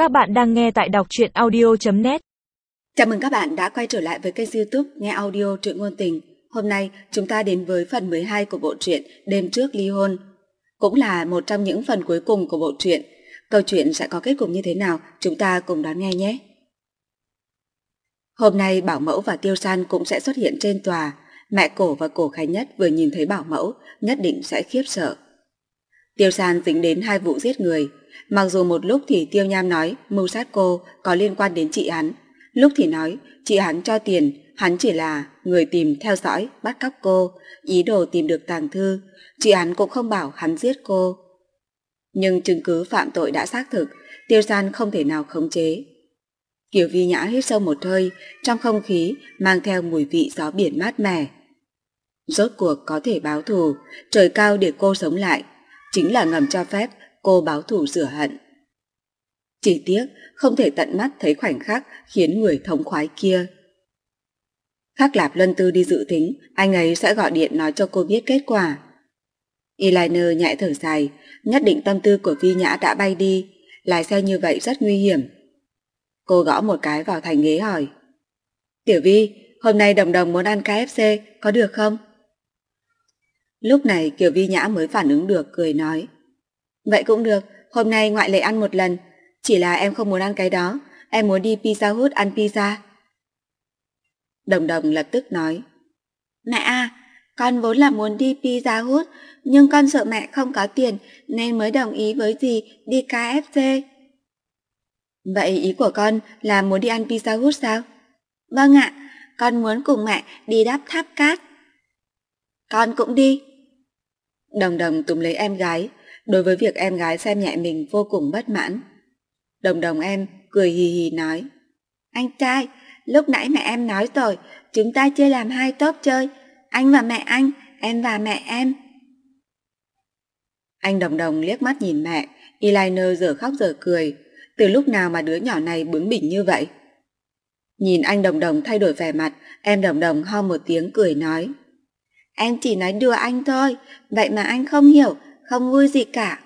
Các bạn đang nghe tại đọc truyện audio.net. Chào mừng các bạn đã quay trở lại với kênh YouTube Nghe Audio Truyện Ngôn Tình. Hôm nay chúng ta đến với phần 12 của bộ truyện Đêm Trước Ly Hôn. Cũng là một trong những phần cuối cùng của bộ truyện. Câu chuyện sẽ có kết cục như thế nào, chúng ta cùng đón nghe nhé. Hôm nay Bảo Mẫu và Tiêu San cũng sẽ xuất hiện trên tòa. Mẹ Cổ và Cổ Khánh Nhất vừa nhìn thấy Bảo Mẫu nhất định sẽ khiếp sợ. Tiêu San dính đến 2 vụ giết người. Mặc dù một lúc thì Tiêu Nham nói mưu sát cô có liên quan đến chị hắn, lúc thì nói chị hắn cho tiền, hắn chỉ là người tìm theo dõi bắt cóc cô, ý đồ tìm được tàng thư, chị hắn cũng không bảo hắn giết cô. Nhưng chứng cứ phạm tội đã xác thực, Tiêu San không thể nào khống chế. Kiều Vi Nhã hít sâu một hơi, trong không khí mang theo mùi vị gió biển mát mẻ. Rốt cuộc có thể báo thù, trời cao để cô sống lại, chính là ngầm cho phép cô báo thù rửa hận. Chỉ tiếc không thể tận mắt thấy khoảnh khắc khiến người thống khoái kia. Khắc Lạp Luân Tư đi dự tính, anh ấy sẽ gọi điện nói cho cô biết kết quả. Eliner nhẹ thở dài, nhất định tâm tư của Vi Nhã đã bay đi, lái xe như vậy rất nguy hiểm. Cô gõ một cái vào thành ghế hỏi: Tiểu Vi, hôm nay Đồng Đồng muốn ăn KFC, có được không? Lúc này Kiều Vi Nhã mới phản ứng được, cười nói: Vậy cũng được, hôm nay ngoại lệ ăn một lần, chỉ là em không muốn ăn cái đó, em muốn đi Pizza Hut ăn pizza. Đồng Đồng lập tức nói: Mẹ à, con vốn là muốn đi Pizza Hut, nhưng con sợ mẹ không có tiền nên mới đồng ý với dì đi KFC. Vậy ý của con là muốn đi ăn Pizza Hut sao? Vâng ạ, con muốn cùng mẹ đi đắp tháp cát. Con cũng đi. Đồng Đồng túm lấy em gái, đối với việc em gái xem nhẹ mình vô cùng bất mãn. Đồng Đồng em cười hì hì nói: Anh trai, lúc nãy mẹ em nói rồi, chúng ta chia làm 2 tốp chơi, anh và mẹ anh, em và mẹ em. Anh Đồng Đồng liếc mắt nhìn mẹ, Eliner giờ khóc giờ cười, từ lúc nào mà đứa nhỏ này bướng bỉnh như vậy? Nhìn anh Đồng Đồng thay đổi vẻ mặt, em Đồng Đồng ho một tiếng cười nói: Em chỉ nói đùa anh thôi, vậy mà anh không hiểu, không vui gì cả.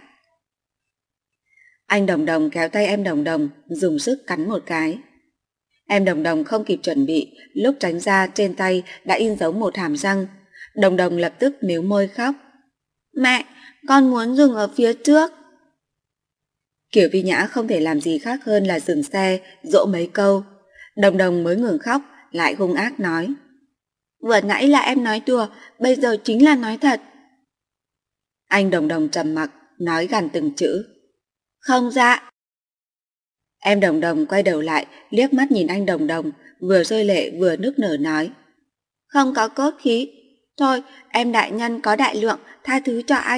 Anh Đồng Đồng kéo tay em Đồng Đồng, dùng sức cắn một cái. Em Đồng Đồng không kịp chuẩn bị, lúc tránh ra trên tay đã in dấu một hàm răng. Đồng Đồng lập tức mếu môi khóc: Mẹ, con muốn dừng ở phía trước. Kiều Vi Nhã không thể làm gì khác hơn là dừng xe, dỗ mấy câu. Đồng Đồng mới ngừng khóc, lại hung ác nói: Vừa nãy là em nói đùa, bây giờ chính là nói thật. Anh Đồng Đồng trầm mặc, nói gằn từng chữ: Không dạ. Em Đồng Đồng quay đầu lại, liếc mắt nhìn anh Đồng Đồng, vừa rơi lệ vừa nức nở nói: Không có cốt khí. Thôi, em đại nhân có đại lượng, tha thứ cho anh.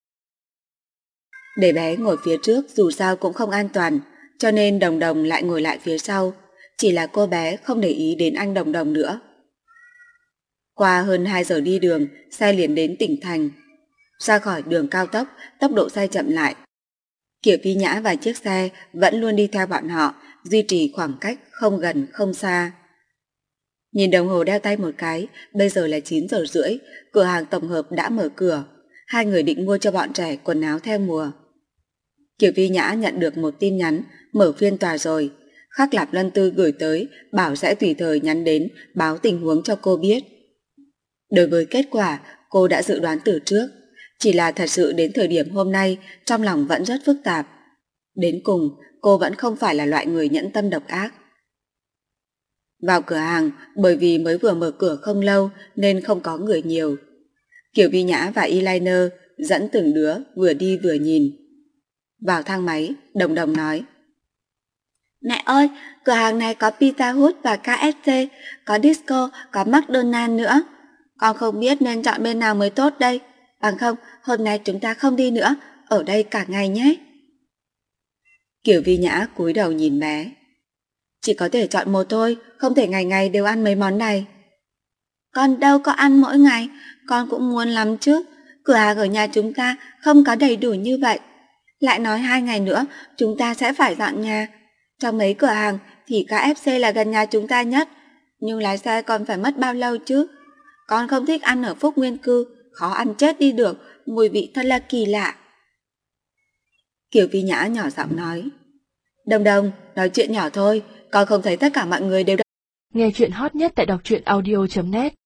Để bé ngồi phía trước dù sao cũng không an toàn, cho nên Đồng Đồng lại ngồi lại phía sau, chỉ là cô bé không để ý đến anh Đồng Đồng nữa. Qua hơn 2 giờ đi đường, xe liền đến tỉnh thành. Ra khỏi đường cao tốc, tốc độ xe chậm lại. Kiều Vi Nhã và chiếc xe vẫn luôn đi theo bọn họ, duy trì khoảng cách không gần không xa. Nhìn đồng hồ đeo tay một cái, bây giờ là 9 giờ rưỡi, cửa hàng tổng hợp đã mở cửa. 2 người định mua cho bọn trẻ quần áo theo mùa. Kiều Vi Nhã nhận được một tin nhắn, mở phiên tòa rồi. Khắc Lạp Luân Tư gửi tới, bảo sẽ tùy thời nhắn đến, báo tình huống cho cô biết. Đối với kết quả, cô đã dự đoán từ trước. Chỉ là thật sự đến thời điểm hôm nay, trong lòng vẫn rất phức tạp. Đến cùng, cô vẫn không phải là loại người nhẫn tâm độc ác. Vào cửa hàng, bởi vì mới vừa mở cửa không lâu nên không có người nhiều. Kiều Vi Nhã và Eliner dẫn từng đứa vừa đi vừa nhìn. Vào thang máy, Đồng Đồng nói: Mẹ ơi, cửa hàng này có Pizza Hut và KFC, có Disco, có McDonald's nữa. Con không biết nên chọn bên nào mới tốt đây. Bằng không, hôm nay chúng ta không đi nữa, ở đây cả ngày nhé. Kiều Vi Nhã cúi đầu nhìn bé: Chỉ có thể chọn một thôi, không thể ngày ngày đều ăn mấy món này. Con đâu có ăn mỗi ngày, con cũng muốn lắm chứ. Cửa hàng ở nhà chúng ta không có đầy đủ như vậy. Lại nói 2 ngày nữa chúng ta sẽ phải dọn nhà. Trong mấy cửa hàng thì KFC là gần nhà chúng ta nhất, nhưng lái xe còn phải mất bao lâu chứ. Con không thích ăn ở Phúc Nguyên Cư, khó ăn chết đi được, mùi vị thật là kỳ lạ. Kiều Vi Nhã nhỏ giọng nói: Đồng Đồng, nói chuyện nhỏ thôi, con không thấy tất cả mọi người đều Nghe chuyện hot nhất tại đọc truyện audio.net